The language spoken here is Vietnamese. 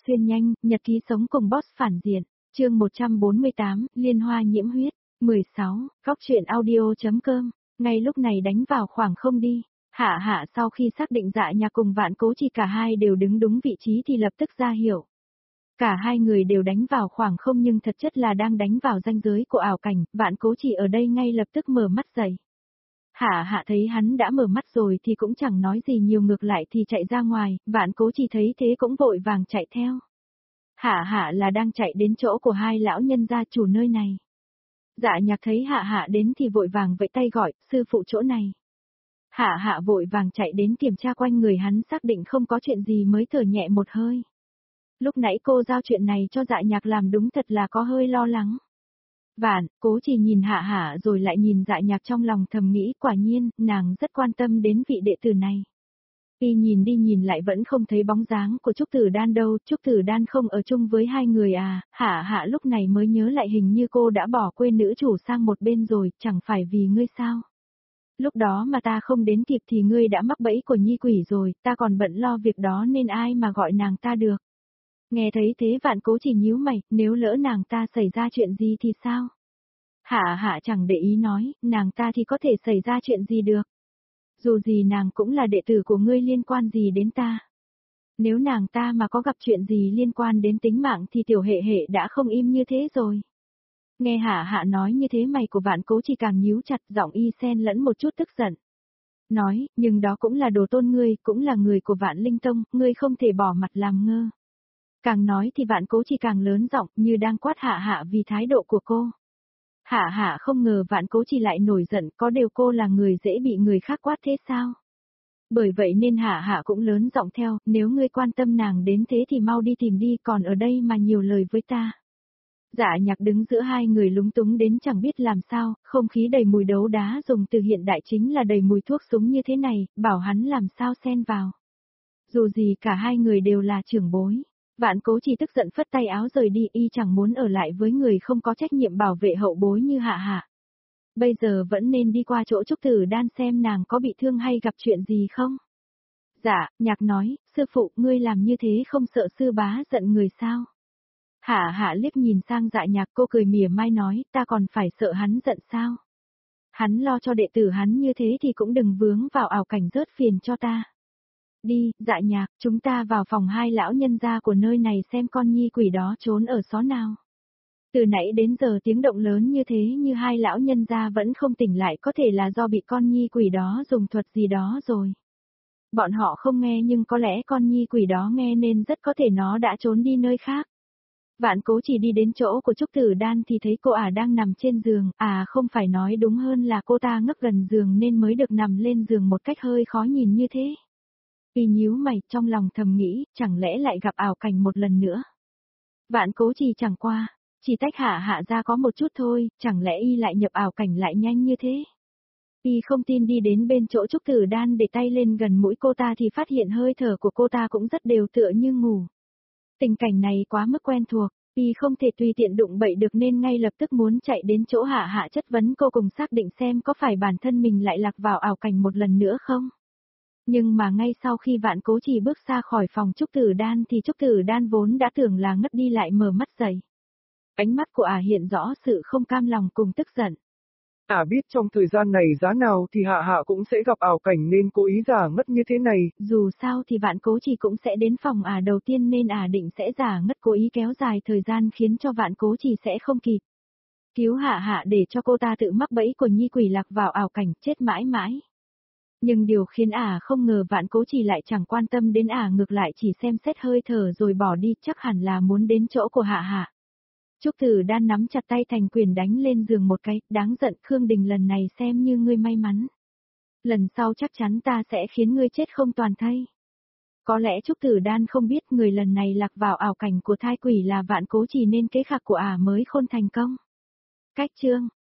xuyên nhanh, nhật ký sống cùng boss phản diện. Chương 148, Liên Hoa nhiễm huyết. 16, góc truyện audio.com. Ngay lúc này đánh vào khoảng không đi. Hạ Hạ sau khi xác định Dạ Nhạc cùng Vạn Cố Chỉ cả hai đều đứng đúng vị trí thì lập tức ra hiểu. Cả hai người đều đánh vào khoảng không nhưng thật chất là đang đánh vào ranh giới của ảo cảnh, Vạn Cố Chỉ ở đây ngay lập tức mở mắt dậy. Hạ Hạ thấy hắn đã mở mắt rồi thì cũng chẳng nói gì nhiều, ngược lại thì chạy ra ngoài, Vạn Cố Chỉ thấy thế cũng vội vàng chạy theo. Hạ Hạ là đang chạy đến chỗ của hai lão nhân gia chủ nơi này. Dạ Nhạc thấy Hạ Hạ đến thì vội vàng vẫy tay gọi, sư phụ chỗ này. Hạ Hạ vội vàng chạy đến kiểm tra quanh người hắn, xác định không có chuyện gì mới thở nhẹ một hơi. Lúc nãy cô giao chuyện này cho Dạ Nhạc làm đúng thật là có hơi lo lắng. Vạn Cố Chỉ nhìn Hạ Hạ rồi lại nhìn Dạ Nhạc, trong lòng thầm nghĩ quả nhiên, nàng rất quan tâm đến vị đệ tử này. Y nhìn đi nhìn lại vẫn không thấy bóng dáng của Trúc Tử Đan đâu, Trúc Tử Đan không ở chung với hai người à, Hạ Hạ lúc này mới nhớ lại hình như cô đã bỏ quên nữ chủ sang một bên rồi, chẳng phải vì ngươi sao? Lúc đó mà ta không đến kịp thì ngươi đã mắc bẫy của nhi quỷ rồi, ta còn bận lo việc đó nên ai mà gọi nàng ta được. Nghe thấy thế Vạn Cố Chỉ nhíu mày, nếu lỡ nàng ta xảy ra chuyện gì thì sao? Hạ Hạ chẳng để ý nói, nàng ta thì có thể xảy ra chuyện gì được. Dù gì nàng cũng là đệ tử của ngươi, liên quan gì đến ta. Nếu nàng ta mà có gặp chuyện gì liên quan đến tính mạng thì tiểu hệ hệ đã không im như thế rồi. Nghe Hạ Hạ nói như thế mày của Vạn Cố Chỉ càng nhíu chặt, giọng y xen lẫn một chút tức giận. Nói, nhưng đó cũng là đồ tôn ngươi, cũng là người của Vạn Linh Tông, ngươi không thể bỏ mặt làm ngơ. Càng nói thì Vạn Cố Chỉ càng lớn giọng, như đang quát Hạ Hạ vì thái độ của cô. Hạ Hạ không ngờ Vạn Cố Chỉ lại nổi giận, có điều cô là người dễ bị người khác quát thế sao? Bởi vậy nên Hạ Hạ cũng lớn giọng theo, nếu ngươi quan tâm nàng đến thế thì mau đi tìm đi, còn ở đây mà nhiều lời với ta. Dạ Nhạc đứng giữa hai người lúng túng đến chẳng biết làm sao, không khí đầy mùi đấu đá dùng từ hiện đại chính là đầy mùi thuốc súng như thế này, bảo hắn làm sao xen vào. Dù gì cả hai người đều là trưởng bối. Vạn Cố Chỉ tức giận phất tay áo rời đi, y chẳng muốn ở lại với người không có trách nhiệm bảo vệ hậu bối như Hạ Hạ. Bây giờ vẫn nên đi qua chỗ Trúc Tử Đan xem nàng có bị thương hay gặp chuyện gì không. Dạ, Nhạc nói, sư phụ ngươi làm như thế không sợ sư bá giận người sao? Hạ Hạ liếc nhìn sang Dạ Nhạc, cô cười mỉa mai nói, ta còn phải sợ hắn giận sao? Hắn lo cho đệ tử hắn như thế thì cũng đừng vướng vào ảo cảnh rớt phiền cho ta. Đi, Dạ Nhạc, chúng ta vào phòng hai lão nhân gia của nơi này xem con nhi quỷ đó trốn ở xó nào. Từ nãy đến giờ tiếng động lớn như thế như hai lão nhân gia vẫn không tỉnh lại, có thể là do bị con nhi quỷ đó dùng thuật gì đó rồi. Bọn họ không nghe nhưng có lẽ con nhi quỷ đó nghe nên rất có thể nó đã trốn đi nơi khác. Vạn Cố Chỉ đi đến chỗ của Trúc Tử Đan thì thấy cô đang nằm trên giường, không phải nói đúng hơn là cô ta ngấp gần giường nên mới được nằm lên giường một cách hơi khó nhìn như thế. Y nhíu mày, trong lòng thầm nghĩ, chẳng lẽ lại gặp ảo cảnh một lần nữa. Vạn Cố Chỉ chẳng qua, chỉ tách Hạ Hạ ra có một chút thôi, chẳng lẽ y lại nhập ảo cảnh lại nhanh như thế. Y không tin đi đến bên chỗ Trúc Tử Đan để tay lên gần mũi cô ta thì phát hiện hơi thở của cô ta cũng rất đều tựa như ngủ. Tình cảnh này quá mức quen thuộc, y không thể tùy tiện đụng bậy được nên ngay lập tức muốn chạy đến chỗ Hạ Hạ chất vấn cô cùng xác định xem có phải bản thân mình lại lạc vào ảo cảnh một lần nữa không. Nhưng mà ngay sau khi Vạn Cố Chỉ bước ra khỏi phòng Trúc Tử Đan thì Trúc Tử Đan vốn đã tưởng là ngất đi lại mở mắt dậy. Ánh mắt của hiện rõ sự không cam lòng cùng tức giận. Biết trong thời gian này giá nào thì Hạ Hạ cũng sẽ gặp ảo cảnh nên cố ý giả ngất như thế này. Dù sao thì Vạn Cố Chỉ cũng sẽ đến phòng đầu tiên nên định sẽ giả ngất, cố ý kéo dài thời gian khiến cho Vạn Cố Chỉ sẽ không kịp cứu Hạ Hạ để cho cô ta tự mắc bẫy của nhi quỷ lạc vào ảo cảnh chết mãi mãi. Nhưng điều khiến không ngờ Vạn Cố Chỉ lại chẳng quan tâm đến ngược lại chỉ xem xét hơi thở rồi bỏ đi, chắc hẳn là muốn đến chỗ của Hạ Hạ. Trúc Tử Đan nắm chặt tay thành quyền đánh lên giường một cái, đáng giận, Khương Đình lần này xem như ngươi may mắn. Lần sau chắc chắn ta sẽ khiến ngươi chết không toàn thây. Có lẽ Trúc Tử Đan không biết người lần này lạc vào ảo cảnh của thai quỷ là Vạn Cố Chỉ nên kế hoạch của mới khôn thành công. Cách chương